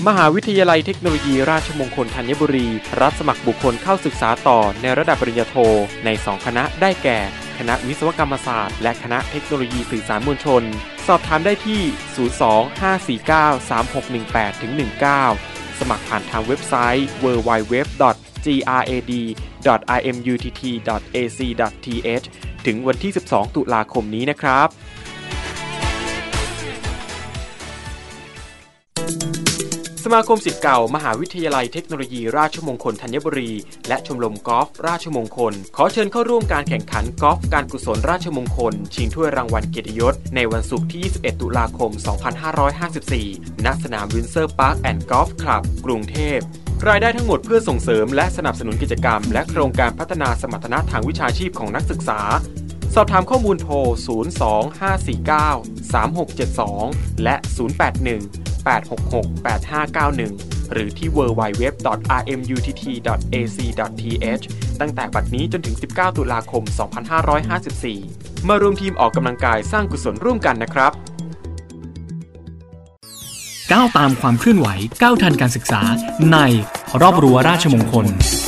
มหาวิทยาลัยเทคโนโลยีราชมงคลธัญบุรีรับสมัครบุคคลเข้าศึกษาต่อในระดับปริญญาโทใน2คณะได้แก่คณะวิศวกรรมศาสตร์และคณะเทคโนโลยีสื่อสารมวลชนสอบถามได้ที่02-549-3618-19สมัครผ่านทางเว็บไซต์ www.grad.imutt.ac.th ถึงวันที่12ตุลาคมนี้นะครับสมาคมศิษย์เก่ามหาวิทยาลัยเทคโนโลยีราชมงคลธัญบุรีและชมรมกอล์ฟราชมงคลขอเชิญเข้าร่วมการแข่งขันกอล์ฟการกุศลราชมงคลชิงถ้วยรางวัลเกียรติยศในวันศุกร์ที่21ตุลาคม2554ณสนามวินเซอร์พาร์คแอนด์กอล์ฟคลับกรุงเทพรายได้ทั้งหมดเพื่อส่งเสริมและสนับสนุนกิจกรรมและโครงการพัฒนาสมรรถนะทางวิชาชีพของนักศึกษาสอบถามข้อมูลโทร02-549-3672 และ 081-866-8591 หรือที่ www.rmutt.ac.th ตั้งแต่บัดนี้จนถึง19ตุลาคม2554มารวมทีมออกกำลังกายสร้างกุศลร่วมกันนะครับก้าวตามความเคลื่อนไหวก้าวทันการศึกษาในรอบรั้วราชมงคล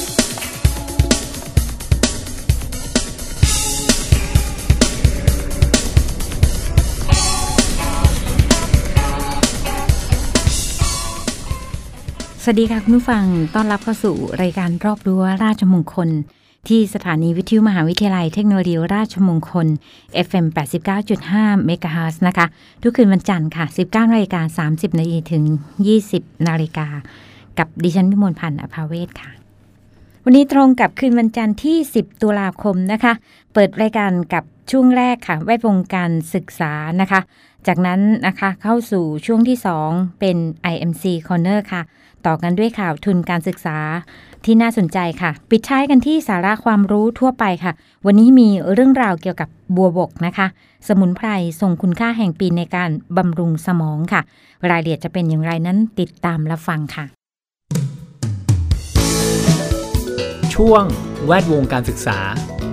สวัสดีค่ะคุณผู้ฟังต้อนรับเข้าสู่รายการรอบรั้วราชมงคลที่สถานีวิทยุมหาวิทยาลัยเทคโนโลยีราชมงคล FM 89.5 เมกะเฮิรตซ์นะคะทุกคืนวันจันทร์ค่ะ 19:30 น.ถึง 20:00 น.กับดิฉันพิมลพันธ์อภาเวศค่ะวันนี้ตรงกับคืนวันจันทร์ที่10ตุลาคมนะคะเปิดรายการกับช่วงแรกค่ะแวดวงการศึกษานะคะจากนั้นนะคะเข้าสู่ช่วงที่2เป็น IMC Corner ค่ะต่อกันด้วยข่าวทุนการศึกษาที่น่าสนใจค่ะปิดท้ายกันที่สาระความรู้ทั่วไปค่ะวันนี้มีเรื่องราวเกี่ยวกับบัวบกนะคะสมุนไพรทรงคุณค่าแห่งปีในการบำรุงสมองค่ะรายละเอียดจะเป็นอย่างไรนั้นติดตามรับฟังค่ะช่วงแวดวงการศึกษา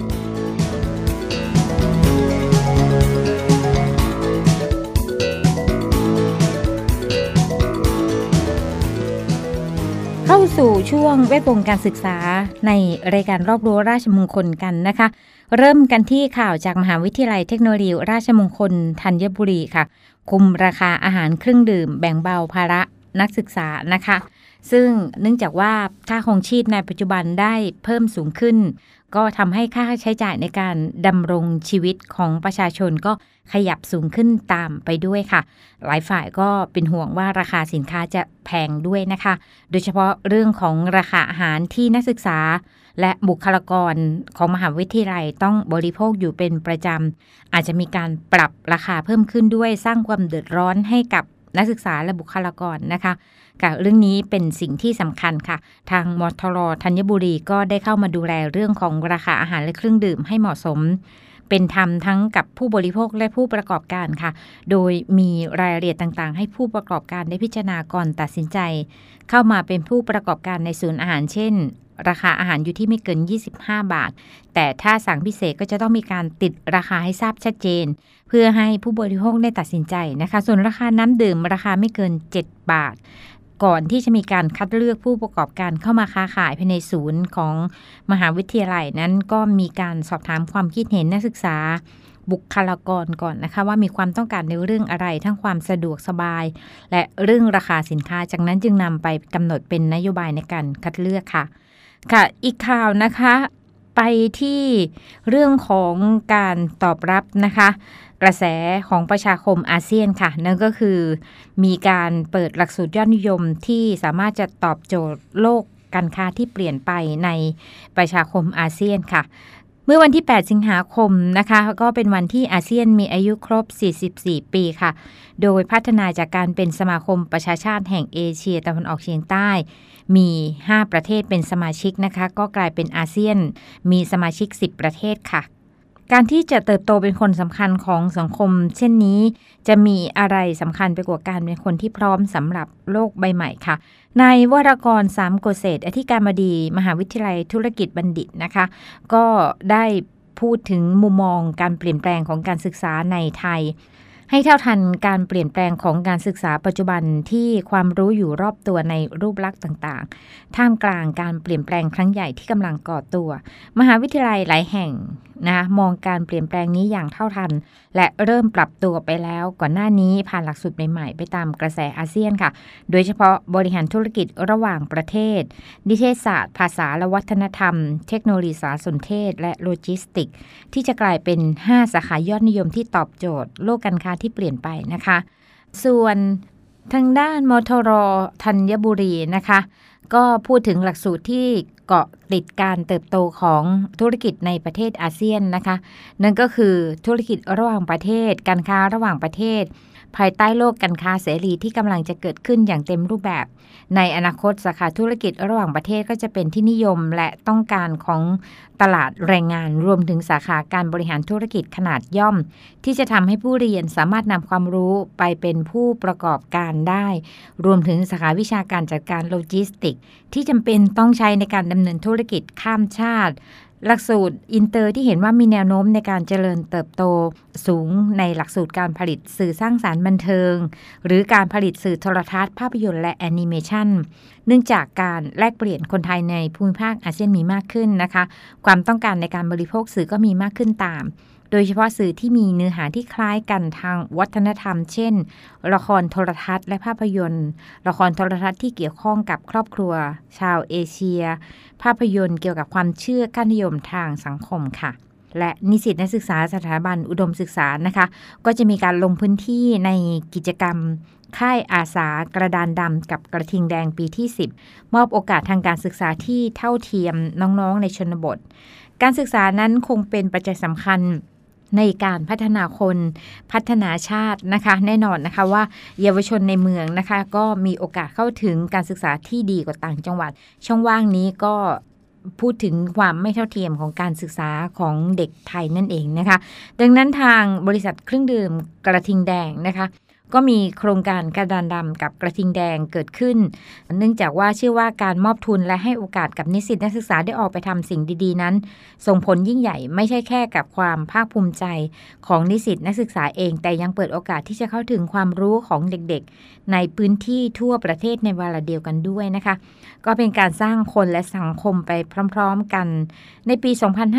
เข้าสู่ช่วงแวดวงการศึกษาในรายการรอบรั้วราชมงคลกันนะคะเริ่มกันที่ข่าวจากมหาวิทยาลัยเทคโนโลยีราชมงคลธัญบุรีค่ะคุมราคาอาหารเครื่องดื่มแบ่งเบาภาระนักศึกษานะคะซึ่งเนื่องจากว่าค่าครองชีพในปัจจุบันได้เพิ่มสูงขึ้นก็ทำให้ค่าใช้จ่ายในการดำรงชีวิตของประชาชนก็ขยับสูงขึ้นตามไปด้วยค่ะหลายฝ่ายก็เป็นห่วงว่าราคาสินค้าจะแพงด้วยนะคะโดยเฉพาะเรื่องของราคาอาหารที่นักศึกษาและบุคลากรของมหาวิทยาลัยต้องบริโภคอยู่เป็นประจำอาจจะมีการปรับราคาเพิ่มขึ้นด้วยสร้างความเดือดร้อนให้กับนักศึกษาและบุคลากรนะคะเรื่องนี้เป็นสิ่งที่สำคัญค่ะทางมทร.ธัญบุรีก็ได้เข้ามาดูแลเรื่องของราคาอาหารและเครื่องดื่มให้เหมาะสมเป็นธรรมทั้งกับผู้บริโภคและผู้ประกอบการค่ะโดยมีรายละเอียดต่างๆให้ผู้ประกอบการได้พิจารณาก่อนตัดสินใจเข้ามาเป็นผู้ประกอบการในศูนย์อาหารเช่นราคาอาหารอยู่ที่ไม่เกิน25 บาทแต่ถ้าสั่งพิเศษก็จะต้องมีการติดราคาให้ทราบชัดเจนเพื่อให้ผู้บริโภคได้ตัดสินใจนะคะส่วนราคาน้ำดื่มราคาไม่เกิน7 บาทก่อนที่จะมีการคัดเลือกผู้ประกอบการเข้ามาค้าขายภายในศูนย์ของมหาวิทยาลัยนั้นก็มีการสอบถามความคิดเห็นนักศึกษาบุคลากรก่อนนะคะว่ามีความต้องการในเรื่องอะไรทั้งความสะดวกสบายและเรื่องราคาสินค้าจากนั้นจึงนำไปกำหนดเป็นนโยบายในการคัดเลือกค่ะอีกข่าวนะคะไปที่เรื่องของการตอบรับนะคะกระแสของประชาคมอาเซียนค่ะนั่นก็คือมีการเปิดหลักสูตรยอดนิยมที่สามารถจะตอบโจทย์โลกการค้าที่เปลี่ยนไปในประชาคมอาเซียนค่ะเมื่อวันที่8สิงหาคมนะคะก็เป็นวันที่อาเซียนมีอายุครบ44 ปีค่ะโดยพัฒนาจากการเป็นสมาคมประชาชาติแห่งเอเชียตะวันออกเฉียงใต้มี5ประเทศเป็นสมาชิกนะคะก็กลายเป็นอาเซียนมีสมาชิก10ประเทศค่ะการที่จะเติบโตเป็นคนสำคัญของสังคมเช่นนี้จะมีอะไรสำคัญไปกว่าการเป็นคนที่พร้อมสำหรับโลกใบใหม่ค่ะนายวรกร สามโกเศษอธิการบดีมหาวิทยาลัยธุรกิจบัณฑิตนะคะก็ได้พูดถึงมุมมองการเปลี่ยนแปลงของการศึกษาในไทยให้เท่าทันการเปลี่ยนแปลงของการศึกษาปัจจุบันที่ความรู้อยู่รอบตัวในรูปลักษณ์ต่างๆท่ามกลางการเปลี่ยนแปลงครั้งใหญ่ที่กำลังก่อตัวมหาวิทยาลัยหลายแห่งมองการเปลี่ยนแปลงนี้อย่างเท่าทันและเริ่มปรับตัวไปแล้วก่อนหน้านี้ผ่านหลักสูตรใหม่ๆไปตามกระแสอาเซียนค่ะโดยเฉพาะบริหารธุรกิจระหว่างประเทศนิเทศศาสตร์ภาษาและวัฒนธรรมเทคโนโลยีสารสนเทศและโลจิสติกส์ที่จะกลายเป็น5สาขายอดนิยมที่ตอบโจทย์โลกการค้าที่เปลี่ยนไปนะคะส่วนทางด้านมทร.ธัญบุรีนะคะก็พูดถึงหลักสูตรที่เกาะติดการเติบโตของธุรกิจในประเทศอาเซียนนะคะนั่นก็คือธุรกิจระหว่างประเทศการค้าระหว่างประเทศภายใต้โลกการค้าเสรีที่กำลังจะเกิดขึ้นอย่างเต็มรูปแบบในอนาคตสาขาธุรกิจระหว่างประเทศก็จะเป็นที่นิยมและต้องการของตลาดแรงงานรวมถึงสาขาการบริหารธุรกิจขนาดย่อมที่จะทำให้ผู้เรียนสามารถนำความรู้ไปเป็นผู้ประกอบการได้รวมถึงสาขาวิชาการจัดการโลจิสติกส์ที่จำเป็นต้องใช้ในการดำเนินธุรกิจข้ามชาติหลักสูตรอินเตอร์ที่เห็นว่ามีแนวโน้มในการเจริญเติบโตสูงในหลักสูตรการผลิตสื่อสร้างสรรค์บันเทิงหรือการผลิตสื่อโทรทัศน์ภาพยนตร์และแอนิเมชันเนื่องจากการแลกเปลี่ยนคนไทยในภูมิภาคอาเซียนมีมากขึ้นนะคะความต้องการในการบริโภคสื่อก็มีมากขึ้นตามโดยเฉพาะสื่อที่มีเนื้อหาที่คล้ายกันทางวัฒนธรรมเช่นละครโทรทัศน์และภาพยนตร์ละครโทรทัศน์ที่เกี่ยวข้องกับครอบครัวชาวเอเชียภาพยนตร์เกี่ยวกับความเชื่อค่านิยมทางสังคมค่ะและนิสิตนักศึกษาสถาบันอุดมศึกษานะคะก็จะมีการลงพื้นที่ในกิจกรรมค่ายอาสากระดานดำกับกระทิงแดงปีที่10มอบโอกาสทางการศึกษาที่เท่าเทียมน้องๆในชนบทการศึกษานั้นคงเป็นปัจจัยสำคัญในการพัฒนาคนพัฒนาชาตินะคะแน่นอนนะคะว่าเยาวชนในเมืองนะคะก็มีโอกาสเข้าถึงการศึกษาที่ดีกว่าต่างจังหวัดช่องว่างนี้ก็พูดถึงความไม่เท่าเทียมของการศึกษาของเด็กไทยนั่นเองนะคะดังนั้นทางบริษัทเครื่องดื่มกระทิงแดงนะคะก็มีโครงการกระดานดำกับกระทิงแดงเกิดขึ้นเนื่องจากว่าเชื่อว่าการมอบทุนและให้โอกาสกับนิสิตนักศึกษาได้ออกไปทำสิ่งดีๆนั้นส่งผลยิ่งใหญ่ไม่ใช่แค่กับความภาคภูมิใจของนิสิตนักศึกษาเองแต่ยังเปิดโอกาสที่จะเข้าถึงความรู้ของเด็กๆในพื้นที่ทั่วประเทศในเวลาเดียวกันด้วยนะคะก็เป็นการสร้างคนและสังคมไปพร้อมๆกันในปี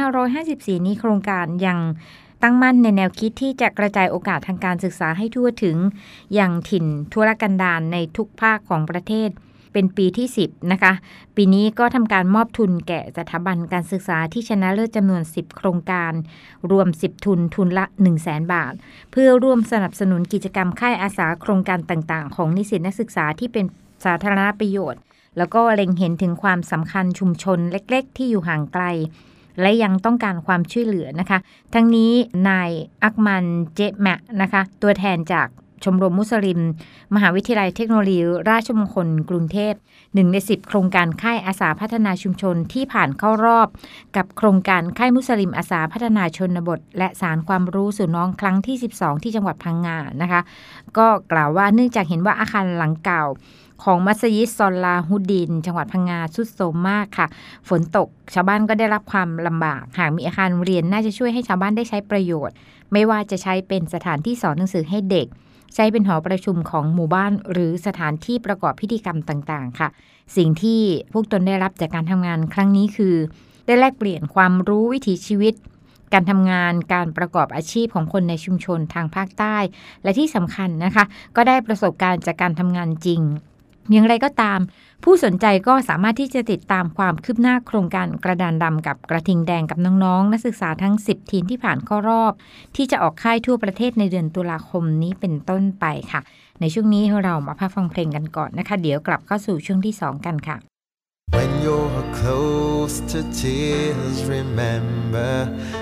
2554 นี้โครงการยังตั้งมั่นในแนวคิดที่จะกระจายโอกาสทางการศึกษาให้ทั่วถึงอย่างถิ่นทุรกันดารในทุกภาคของประเทศเป็นปีที่10นะคะปีนี้ก็ทำการมอบทุนแก่สถาบันการศึกษาที่ชนะเลิศจำนวน10โครงการรวม10ทุนละ 100,000 บาทเพื่อร่วมสนับสนุนกิจกรรมค่ายอาสาโครงการต่างๆของนิสิตนักศึกษาที่เป็นสาธารณประโยชน์แล้วก็เล็งเห็นถึงความสำคัญชุมชนเล็กๆที่อยู่ห่างไกลและยังต้องการความช่วยเหลือนะคะทั้งนี้นายอักมันเจแมะนะคะตัวแทนจากชมรมมุสลิมมหาวิทยาลัยเทคโนโลยีราชมงคลกรุงเทพ1ใน10โครงการค่ายอาสาพัฒนาชุมชนที่ผ่านเข้ารอบกับโครงการค่ายมุสลิมอาสาพัฒนาชนบทและสารความรู้สู่น้องครั้งที่12ที่จังหวัดพังงานะคะก็กล่าวว่าเนื่องจากเห็นว่าอาคารหลังเก่าของมัสยิดซอลลาฮุดดินจังหวัดพังงาทรุดโทรมมากค่ะฝนตกชาวบ้านก็ได้รับความลำบากหากมีอาคารเรียนน่าจะช่วยให้ชาวบ้านได้ใช้ประโยชน์ไม่ว่าจะใช้เป็นสถานที่สอนหนังสือให้เด็กใช้เป็นหอประชุมของหมู่บ้านหรือสถานที่ประกอบพิธีกรรมต่างๆค่ะสิ่งที่พวกตนได้รับจากการทำงานครั้งนี้คือได้แลกเปลี่ยนความรู้วิถีชีวิตการทำงานการประกอบอาชีพของคนในชุมชนทางภาคใต้และที่สำคัญนะคะก็ได้ประสบการณ์จากการทำงานจริงอย่างไรก็ตามผู้สนใจก็สามารถที่จะติดตามความคืบหน้าโครงการกระดานดำกับกระทิงแดงกับน้องๆนักศึกษาทั้ง10ทีมที่ผ่านเข้ารอบที่จะออกค่ายทั่วประเทศในเดือนตุลาคมนี้เป็นต้นไปค่ะในช่วงนี้เรามาพักฟังเพลงกันก่อนนะคะเดี๋ยวกลับเข้าสู่ช่วงที่2กันค่ะ When you're close to tears, remember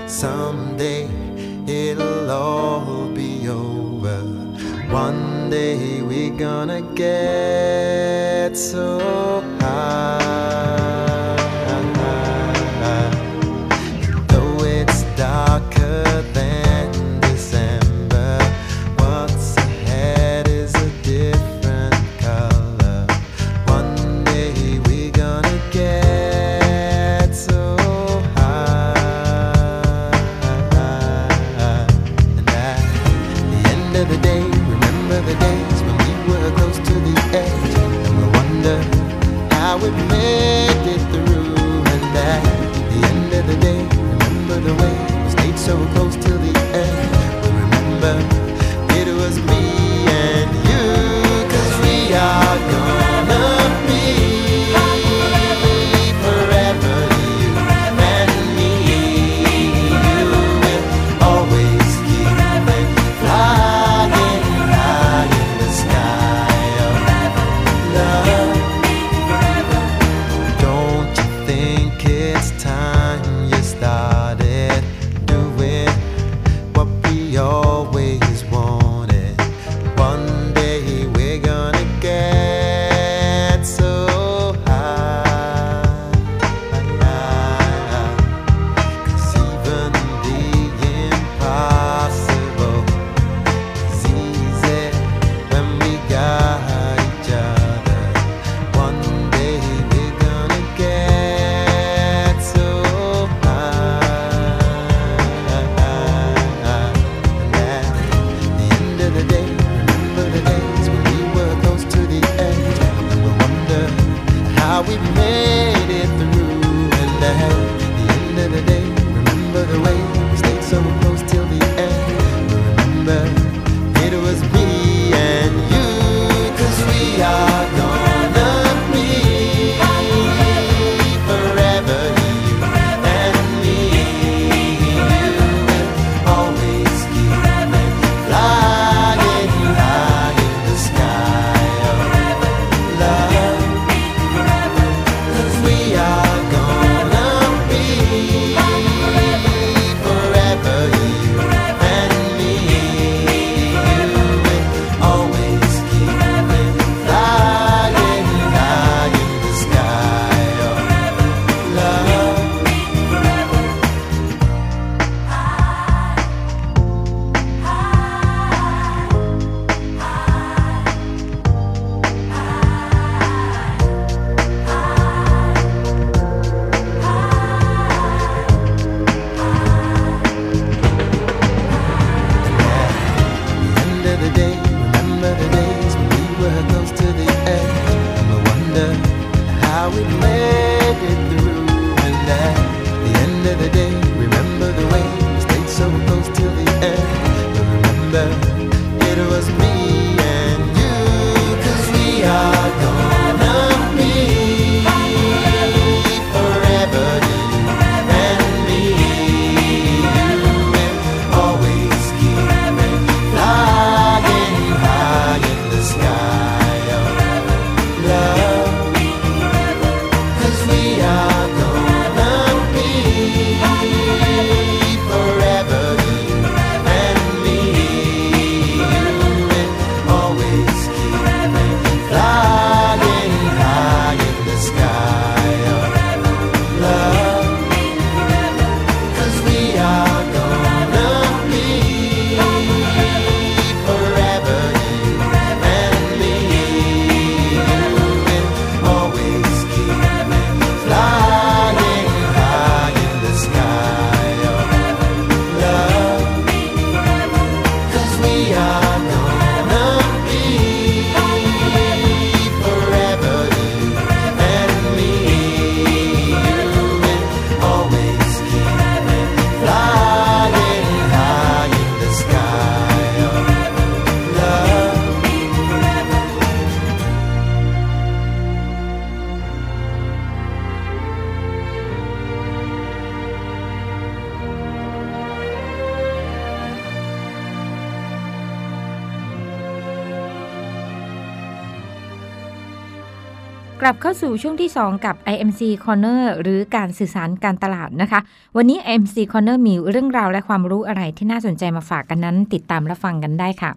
someday it'll all be over. One day we're gonna get so high. Though it's darker than December, what's ahead is a different color. One day we're gonna get so high. And at the end of the day so close till the end. But remember, it was me and you, 'cause we are gonna be forever, you and me. You will always keep me flying high in the sky of love. Don't you think it's time you started doing what we always wanted? One day we're gonna get so high, 'cause even the impossible is easy when we got each other. One day we're gonna get so high. And at the end of the day, remember the days when we were close to the edge, and we'll wonder how we made it through. And at the end of the day, remember the way we stayed so close till the end. But remember, it was me and you, 'cause we are gonna be forever, you and me. You will always keep me flying high in the sky of love, 'cause we are gonna be forever, you and me. You will always keep me flying high in the sky of love. End of the day, remember the days when we were close to the edge, and we wonder how we made it through. And at the end of the day, remember the way we stayed so close till the end. But remember, it was me and you, 'cause we are gonna be forever, you and me. You will always keep me flying high in the sky of love, 'cause we are gonna be forever, you and me. You will always keep me flying high in the sky of love, 'cause we are gonna be forever, you and me. You will always keep me flying high in the sky of love, 'cause we are gonna be forever, you and me. You will always keep me flying high in the sky of love. กลับเข้าสู่ช่วงที่ 2 กับ IMC Corner หรือการสื่อสารการตลาดนะคะ วันนี้ IMC Corner มีเรื่องราวและความรู้อะไรที่น่าสนใจมาฝากกันนั้น ติดตามรับฟังกันได้ค่ะ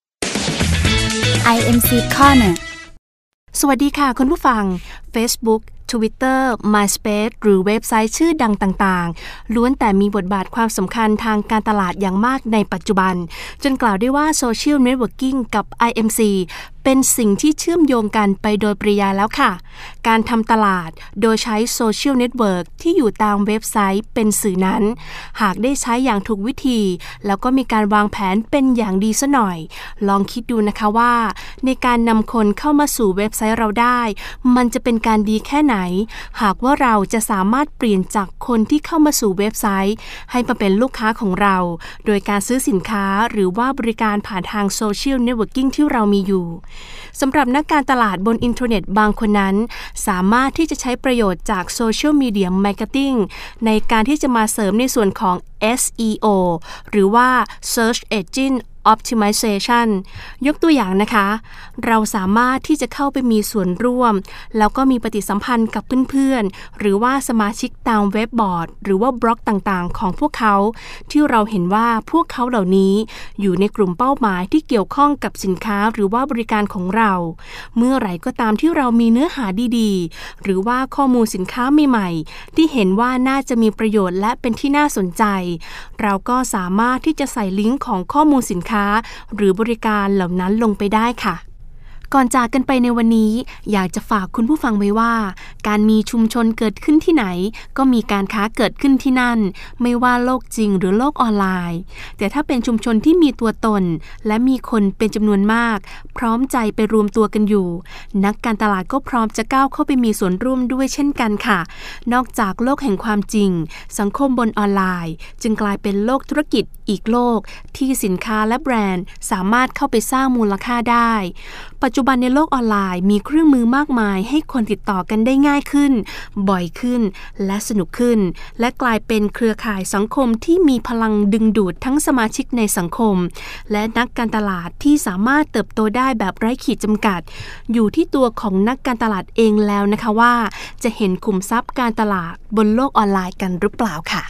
IMC Corner สวัสดีค่ะคุณผู้ฟัง Facebook Twitter MySpace หรือเว็บไซต์ชื่อดังต่างๆล้วนแต่มีบทบาทความสำคัญทางการตลาดอย่างมากในปัจจุบันจนกล่าวได้ว่า Social Networking กับ IMC เป็นสิ่งที่เชื่อมโยงกันไปโดยปริยายแล้วค่ะการทำตลาดโดยใช้โซเชียลเน็ตเวิร์กที่อยู่ตามเว็บไซต์เป็นสื่อนั้นหากได้ใช้อย่างถูกวิธีแล้วก็มีการวางแผนเป็นอย่างดีซะหน่อยลองคิดดูนะคะว่าในการนำคนเข้ามาสู่เว็บไซต์เราได้มันจะเป็นการดีแค่ไหนหากว่าเราจะสามารถเปลี่ยนจากคนที่เข้ามาสู่เว็บไซต์ให้มาเป็นลูกค้าของเราโดยการซื้อสินค้าหรือว่าบริการผ่านทางโซเชียลเน็ตเวิร์กิ่งที่เรามีอยู่สำหรับนักการตลาดบนอินเทอร์เน็ตบางคนนั้นสามารถที่จะใช้ประโยชน์จากโซเชียลมีเดียมาร์เก็ตติ้งในการที่จะมาเสริมในส่วนของ SEO หรือว่า Search Engine Optimization ยกตัวอย่างนะคะเราสามารถที่จะเข้าไปมีส่วนร่วมแล้วก็มีปฏิสัมพันธ์กับเพื่อนๆหรือว่าสมาชิกตามเว็บบอร์ดหรือว่าบล็อกต่างๆของพวกเขาที่เราเห็นว่าพวกเขาเหล่านี้อยู่ในกลุ่มเป้าหมายที่เกี่ยวข้องกับสินค้าหรือว่าบริการของเราเมื่อไหร่ก็ตามที่เรามีเนื้อหาดีๆหรือว่าข้อมูลสินค้าใหม่ๆที่เห็นว่าน่าจะมีประโยชน์และเป็นที่น่าสนใจเราก็สามารถที่จะใส่ลิงก์ของข้อมูลสินค้าหรือบริการเหล่านั้นลงไปได้ค่ะก่อนจากกันไปในวันนี้อยากจะฝากคุณผู้ฟังไว้ว่าการมีชุมชนเกิดขึ้นที่ไหนก็มีการค้าเกิดขึ้นที่นั่นไม่ว่าโลกจริงหรือโลกออนไลน์แต่ถ้าเป็นชุมชนที่มีตัวตนและมีคนเป็นจำนวนมากพร้อมใจไปรวมตัวกันอยู่นักการตลาดก็พร้อมจะก้าวเข้าไปมีส่วนร่วมด้วยเช่นกันค่ะนอกจากโลกแห่งความจริงสังคมบนออนไลน์จึงกลายเป็นโลกธุรกิจอีกโลกที่สินค้าและแบรนด์สามารถเข้าไปสร้างมูลค่าได้ปัจจุบันในโลกออนไลน์มีเครื่องมือมากมายให้คนติดต่อกันได้ง่ายขึ้นบ่อยขึ้นและสนุกขึ้นและกลายเป็นเครือข่ายสังคมที่มีพลังดึงดูดทั้งสมาชิกในสังคมและนักการตลาดที่สามารถเติบโตได้แบบไร้ขีดจำกัดอยู่ที่ตัวของนักการตลาดเองแล้วนะคะว่าจะเห็นขุมทรัพย์การตลาดบนโลกออนไลน์กันหรือเปล่าค่ะ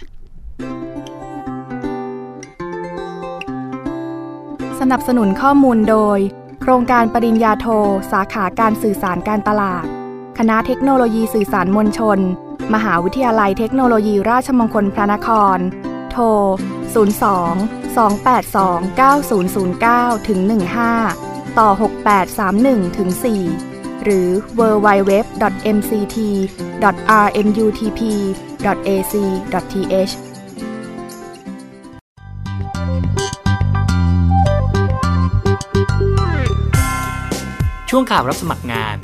สนับสนุนข้อมูลโดยโครงการปริญญาโทสาขาการสื่อสารการตลาดคณะเทคโนโลยีสื่อสารมวลชนมหาวิทยาลัยเทคโนโลยีราชมงคลพระนครโทร02-282-9009-15ต่อ6831-4หรือ www.mct.rmutp.ac.th ช่วงข่าวรับสมัครงาน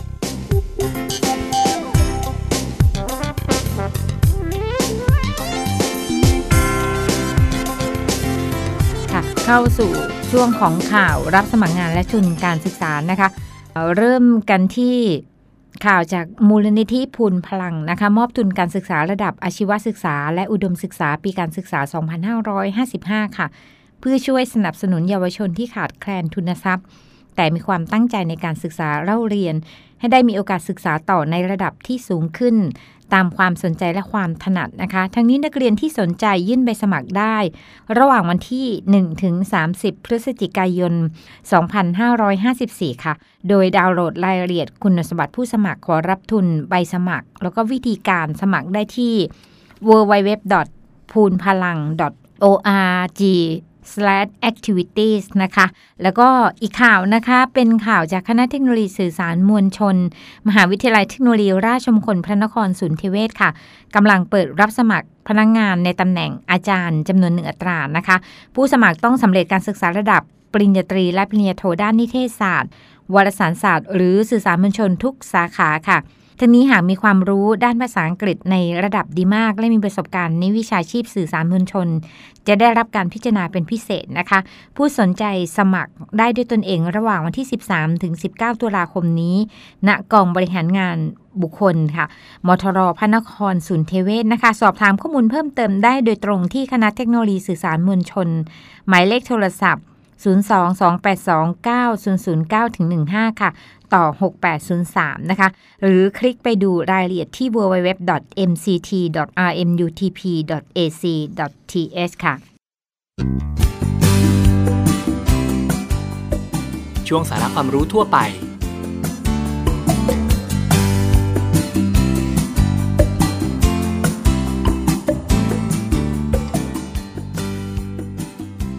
เข้าสู่ช่วงของข่าวรับสมัครงานและทุนการศึกษานะคะเริ่มกันที่ข่าวจากมูลนิธิพูนพลังนะคะมอบทุนการศึกษาระดับอาชีวศึกษาและอุดมศึกษาปีการศึกษา 2555 ค่ะเพื่อช่วยสนับสนุนเยาวชนที่ขาดแคลนทุนทรัพย์แต่มีความตั้งใจในการศึกษาเล่าเรียนให้ได้มีโอกาสศึกษาต่อในระดับที่สูงขึ้นตามความสนใจและความถนัดนะคะทั้งนี้นักเรียนที่สนใจยื่นใบสมัครได้ระหว่างวันที่ 1-30 พฤศจิกายน 2554 ค่ะโดยดาวน์โหลดรายละเอียดคุณสมบัติผู้สมัครขอรับทุนใบสมัครแล้วก็วิธีการสมัครได้ที่ www.poonpalang.org/activities นะคะแล้วก็อีกข่าวนะคะเป็นข่าวจากคณะเทคโนโลยีสื่อสารมวลชนมหาวิทยาลัยเทคโนโลยีราชมงคลพระนครศูนย์เทเวศค่ะกำลังเปิดรับสมัครพนักงานในตำแหน่งอาจารย์จำนวน1 อัตรานะคะผู้สมัครต้องสำเร็จการศึกษาระดับปริญญาตรีและปริญญาโทด้านนิเทศศาสตร์วารสารศาสตร์หรือสื่อสารมวลชนทุกสาขาค่ะทั้งนี้หากมีความรู้ด้านภาษาอังกฤษในระดับดีมากและมีประสบการณ์ในวิชาชีพสื่อสารมวลชนจะได้รับการพิจารณาเป็นพิเศษนะคะผู้สนใจสมัครได้ด้วยตนเองระหว่างวันที่ 13-19 ตุลาคมนี้ณกองบริหารงานบุคคลค่ะมทร.พระนครศูนย์เทเวศนะคะสอบถามข้อมูลเพิ่มเติมได้โดยตรงที่คณะเทคโนโลยีสื่อสารมวลชนหมายเลขโทรศัพท์ 02-282-9009-15 ค่ะต่อ 6803 นะคะหรือคลิกไปดูรายละเอียดที่ www.mct.rmutp.ac.th ค่ะช่วงสาระความรู้ทั่วไปค่ะเข้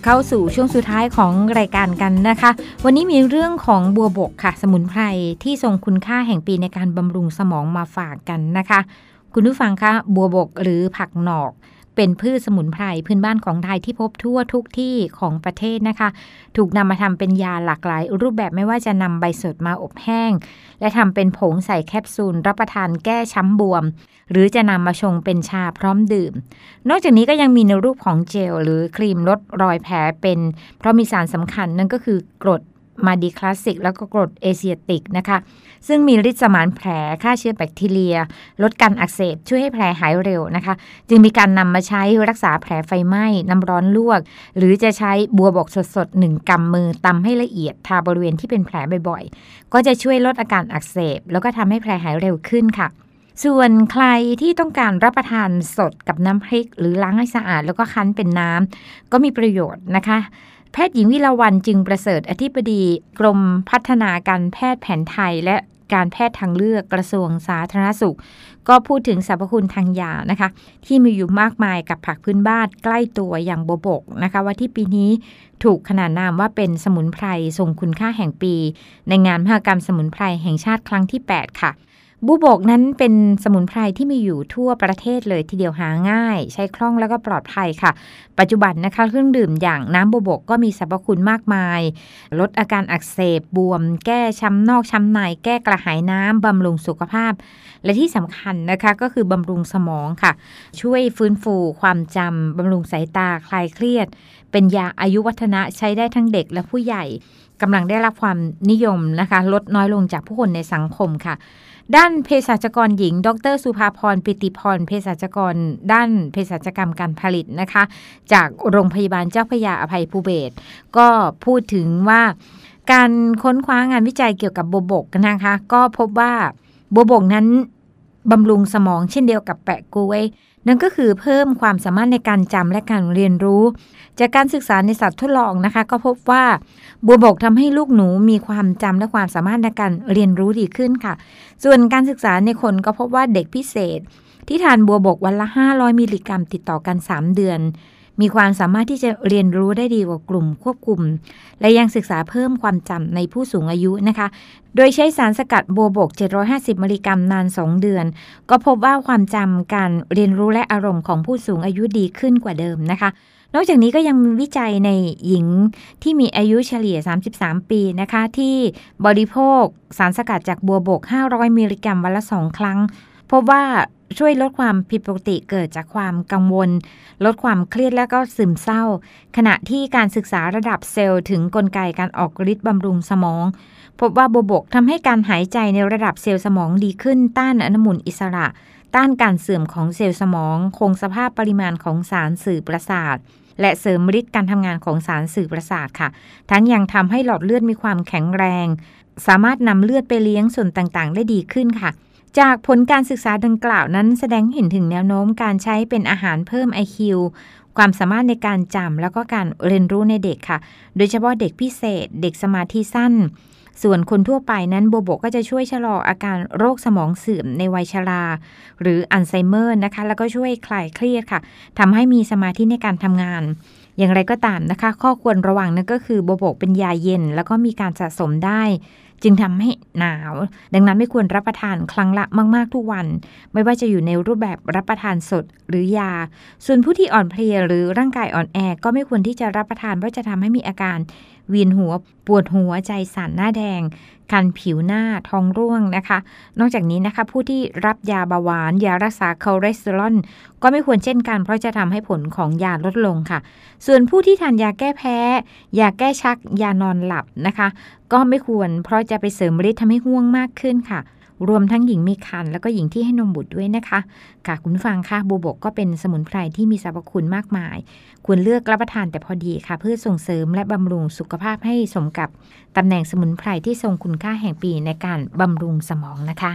เข้าสู่ช่วงสุดท้ายของรายการกันนะคะวันนี้มีเรื่องของบัวบกค่ะสมุนไพรที่ทรงคุณค่าแห่งปีในการบำรุงสมองมาฝากกันนะคะคุณผู้ฟังคะบัวบกหรือผักหนอกเป็นพืชสมุนไพรพื้นบ้านของไทยที่พบทั่วทุกที่ของประเทศนะคะถูกนำมาทำเป็นยาหลากหลายรูปแบบไม่ว่าจะนำใบสดมาอบแห้งและทำเป็นผงใส่แคปซูลรับประทานแก้ช้ำบวมหรือจะนำมาชงเป็นชาพร้อมดื่มนอกจากนี้ก็ยังมีในรูปของเจลหรือครีมลดรอยแผลเป็นเพราะมีสารสำคัญนั่นก็คือกรดมาดีคลาสสิกแล้วก็กรดเอเซียติกนะคะซึ่งมีฤทธิ์สมานแผลฆ่าเชื้อแบคทีเรียลดการอักเสบช่วยให้แผลหายเร็วนะคะจึงมีการนำมาใช้รักษาแผลไฟไหม้น้ำร้อนลวกหรือจะใช้บัวบกสดๆ1 กำมือตำให้ละเอียดทาบริเวณที่เป็นแผลบ่อยๆก็จะช่วยลดอาการอักเสบแล้วก็ทำให้แผลหายเร็วขึ้นค่ะส่วนใครที่ต้องการรับประทานสดกับน้ำพริกหรือล้างให้สะอาดแล้วก็คั้นเป็นน้ำก็มีประโยชน์นะคะแพทย์หญิงวิลาวัลย์จึงประเสริฐอธิบดีกรมพัฒนาการแพทย์แผนไทยและการแพทย์ทางเลือกกระทรวงสาธารณสุขก็พูดถึงสรรพคุณทางยานะคะที่มีอยู่มากมายกับผักพื้นบ้านใกล้ตัวอย่างบัวบกนะคะว่าที่ปีนี้ถูกขนานนามว่าเป็นสมุนไพรทรงคุณค่าแห่งปีในงานมหกรรมสมุนไพรแห่งชาติครั้งที่ 8 ค่ะบัวบกนั้นเป็นสมุนไพรที่มีอยู่ทั่วประเทศเลยทีเดียวหาง่ายใช้คล่องแล้วก็ปลอดภัยค่ะปัจจุบันนะคะเครื่องดื่มอย่างน้ำบัวบกก็มีสรรพคุณมากมายลดอาการอักเสบบวมแก้ช้ำนอกช้ำในแก้กระหายน้ำบำรุงสุขภาพและที่สำคัญนะคะก็คือบำรุงสมองค่ะช่วยฟื้นฟูความจำบำรุงสายตาคลายเครียดเป็นยาอายุวัฒนะใช้ได้ทั้งเด็กและผู้ใหญ่กำลังได้รับความนิยมนะคะลดน้อยลงจากผู้คนในสังคมค่ะด้านเภสัชกรหญิงดร.สุภาพรปิติพรเภสัชกรด้านเภสัชกรรมการผลิตนะคะจากโรงพยาบาลเจ้าพระยาอภัยภูเบศรก็พูดถึงว่าการค้นคว้างานวิจัยเกี่ยวกับบัวบกนะคะก็พบว่าบัวบกนั้นบำรุงสมองเช่นเดียวกับแปะก๊วยนั่นก็คือเพิ่มความสามารถในการจำและการเรียนรู้จากการศึกษาในสัตว์ทดลองนะคะก็พบว่าบัวบกทำให้ลูกหนูมีความจำและความสามารถในการเรียนรู้ดีขึ้นค่ะส่วนการศึกษาในคนก็พบว่าเด็กพิเศษที่ทานบัวบกวันละ500มิลลิกรัมติดต่อกัน3เดือนมีความสามารถที่จะเรียนรู้ได้ดีกว่ากลุ่มควบคุมและยังศึกษาเพิ่มความจำในผู้สูงอายุนะคะโดยใช้สารสกัดบัวบก750มิลลิกรัมนาน2เดือนก็พบว่าความจำการเรียนรู้และอารมณ์ของผู้สูงอายุดีขึ้นกว่าเดิมนะคะนอกจากนี้ก็ยังมีวิจัยในหญิงที่มีอายุเฉลี่ย33ปีนะคะที่บริโภคสารสกัดจากบัวบก500มิลลิกรัมวันละ2ครั้งพบว่าช่วยลดความผิดปกติเกิดจากความกังวลลดความเครียดและก็ซึมเศร้าขณะที่การศึกษาระดับเซลล์ถึงกลไกการออกฤทธิ์บำรุงสมองพบว่าบัวบกทำให้การหายใจในระดับเซลล์สมองดีขึ้นต้านอนุมูลอิสระต้านการเสื่อมของเซลล์สมองคงสภาพปริมาณของสารสื่อประสาทและเสริมฤทธิ์การทำงานของสารสื่อประสาทค่ะทั้งยังทำให้หลอดเลือดมีความแข็งแรงสามารถนำเลือดไปเลี้ยงส่วนต่างๆได้ดีขึ้นค่ะจากผลการศึกษาดังกล่าวนั้นแสดงเห็นถึงแนวโน้มการใช้เป็นอาหารเพิ่ม IQ ความสามารถในการจำแล้วก็การเรียนรู้ในเด็กค่ะโดยเฉพาะเด็กพิเศษเด็กสมาธิสั้นส่วนคนทั่วไปนั้นบัวบกก็จะช่วยชะลออาการโรคสมองเสื่อมในวัยชราหรืออัลไซเมอร์นะคะแล้วก็ช่วยคลายเครียดค่ะทำให้มีสมาธิในการทำงานอย่างไรก็ตามนะคะข้อควรระวังนั่นก็คือบัวบกเป็นยาเย็นแล้วก็มีการสะสมได้จึงทำให้หนาวดังนั้นไม่ควรรับประทานครั้งละมากๆทุกวันไม่ว่าจะอยู่ในรูปแบบรับประทานสดหรือยาส่วนผู้ที่อ่อนเพลียหรือร่างกายอ่อนแอก็ไม่ควรที่จะรับประทานเพราะจะทำให้มีอาการเวียนหัวปวดหัวใจสั่นหน้าแดงคันผิวหน้าท้องร่วงนะคะนอกจากนี้นะคะผู้ที่รับยาเบาหวานยารักษาคอเลสเตอรอลก็ไม่ควรเช่นกันเพราะจะทำให้ผลของยาลดลงค่ะส่วนผู้ที่ทานยาแก้แพ้ยาแก้ชักยานอนหลับนะคะก็ไม่ควรเพราะจะไปเสริมฤทธิ์ทำให้ง่วงมากขึ้นค่ะรวมทั้งหญิงมีครรภ์แล้วก็หญิงที่ให้นมบุตรด้วยนะคะค่ะคุณฟังค่ะบัวบกก็เป็นสมุนไพรที่มีสรรพคุณมากมายควรเลือกรับประทานแต่พอดีค่ะเพื่อส่งเสริมและบำรุงสุขภาพให้สมกับตำแหน่งสมุนไพรที่ทรงคุณค่าแห่งปีในการบำรุงสมองนะคะ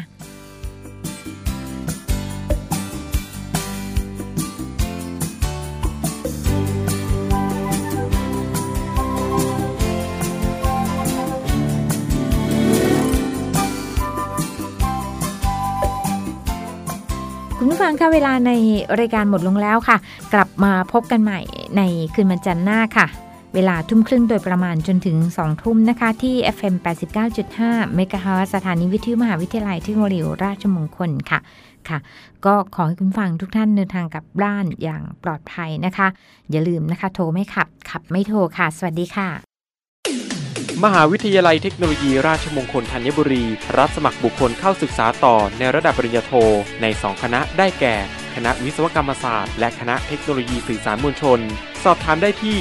คุณผู้ฟังค่ะเวลาในรายการหมดลงแล้วค่ะกลับมาพบกันใหม่ในคืนวันจันทร์หน้าค่ะเวลาทุ่มครึ่งโดยประมาณจนถึง2 ทุ่มนะคะที่ FM 89.5 เมกะเฮิรตซ์สถานีวิทยุมหาวิทยาลัยเทคโนโลยีราชมงคลค่ะก็ขอให้คุณฟังทุกท่านเดินทางกลับบ้านอย่างปลอดภัยนะคะอย่าลืมนะคะโทรไม่ขับไม่โทรค่ะสวัสดีค่ะมหาวิทยาลัยเทคโนโลยีราชมงคลธัญบุรีรับสมัครบุคคลเข้าศึกษาต่อในระดับปริญญาโทใน2คณะได้แก่คณะวิศวกรรมศาสตร์และคณะเทคโนโลยีสื่อสารมวลชนสอบถามได้ที่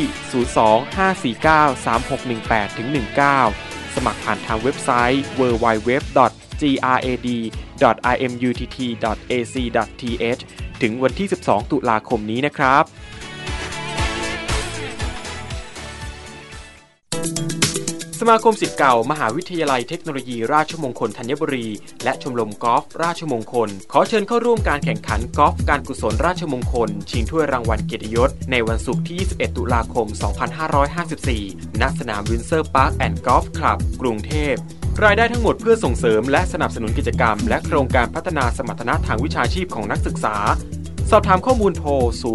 02-549-3618-19 สมัครผ่านทางเว็บไซต์ www.grad.imutt.ac.th ถึงวันที่12ตุลาคมนี้นะครับสมาคมศิษย์เก่ามหาวิทยาลัยเทคโนโลยีราชมงคลธัญบุรีและชมรมกอล์ฟราชมงคลขอเชิญเข้าร่วมการแข่งขันกอล์ฟการกุศลราชมงคลชิงถ้วยรางวัลเกียรติยศในวันศุกร์ที่21ตุลาคม2554ณสนามวินเซอร์พาร์คแอนด์กอล์ฟคลับกรุงเทพรายได้ทั้งหมดเพื่อส่งเสริมและสนับสนุนกิจกรรมและโครงการพัฒนาสมรรถนะทางวิชาชีพของนักศึกษาสอบถามข้อมูลโทร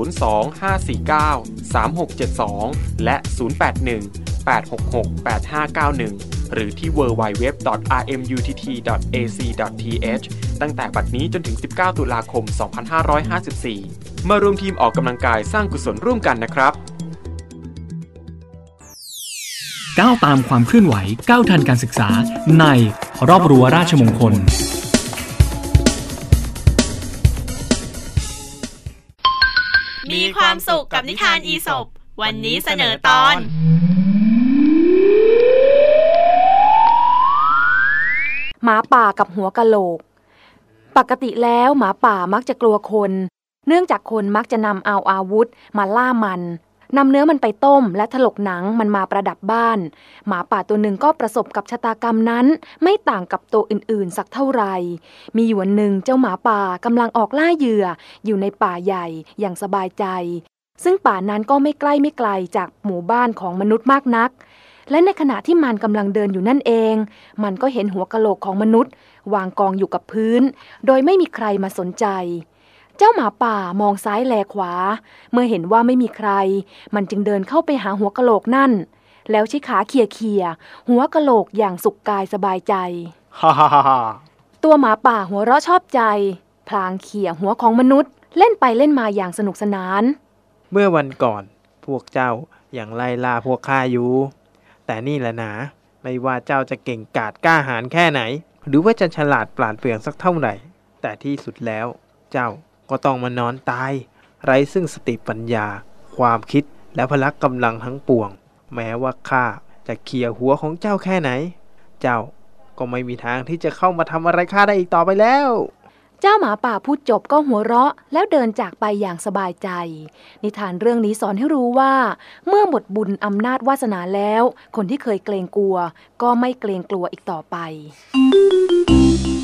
02-549-3672 และ 081-866-8591 หรือที่ www.rmutt.ac.th ตั้งแต่บัดนี้จนถึง19ตุลาคม2554มารวมทีมออกกำลังกายสร้างกุศลร่วมกันนะครับก้าวตามความเคลื่อนไหวก้าวทันการศึกษาในรอบรั้วราชมงคลมีความสุขกับนิทานอีสปวันนี้เสนอตอนหมาป่ากับหัวกะโหลกปกติแล้วหมาป่ามักจะกลัวคนเนื่องจากคนมักจะนำเอาอาวุธมาล่ามันนำเนื้อมันไปต้มและถลกหนังมันมาประดับบ้านหมาป่าตัวหนึ่งก็ประสบกับชะตากรรมนั้นไม่ต่างกับตัวอื่นๆสักเท่าไหร่มีอยู่วันหนึ่งเจ้าหมาป่ากำลังออกล่าเหยื่ออยู่ในป่าใหญ่อย่างสบายใจซึ่งป่านั้นก็ไม่ไกลจากหมู่บ้านของมนุษย์มากนักและในขณะที่มันกำลังเดินอยู่นั่นเองมันก็เห็นหัวกะโหลกของมนุษย์วางกองอยู่กับพื้นโดยไม่มีใครมาสนใจเจ้าหมาป่ามองซ้ายแลขวาเมื่อเห็นว่าไม่มีใครมันจึงเดินเข้าไปหาหัวกะโหลกนั่นแล้วใช้ขาเขี่ยหัวกะโหลกอย่างสุขกายสบายใจฮ่าฮ่าฮ่าตัวหมาป่าหัวเราะชอบใจพลางเขี่ยหัวของมนุษย์เล่นไปเล่นมาอย่างสนุกสนานเมื่อวันก่อนพวกเจ้าอย่างไล่ล่าพวกข้าอยู่แต่นี่แหละนะไม่ว่าเจ้าจะเก่งกาจกล้าหาญแค่ไหนหรือว่าจะฉลาดปราดเปรื่องสักเท่าไหร่แต่ที่สุดแล้วเจ้าก็ต้องมานอนตายไร้ซึ่งสติปัญญาความคิดและพละกำลังทั้งปวงแม้ว่าข้าจะเขี่ยหัวของเจ้าแค่ไหนเจ้าก็ไม่มีทางที่จะเข้ามาทำอะไรข้าได้อีกต่อไปแล้วเจ้าหมาป่าพูดจบก็หัวเราะแล้วเดินจากไปอย่างสบายใจนิทานเรื่องนี้สอนให้รู้ว่าเมื่อหมดบุญอำนาจวาสนาแล้วคนที่เคยเกรงกลัวก็ไม่เกรงกลัวอีกต่อไป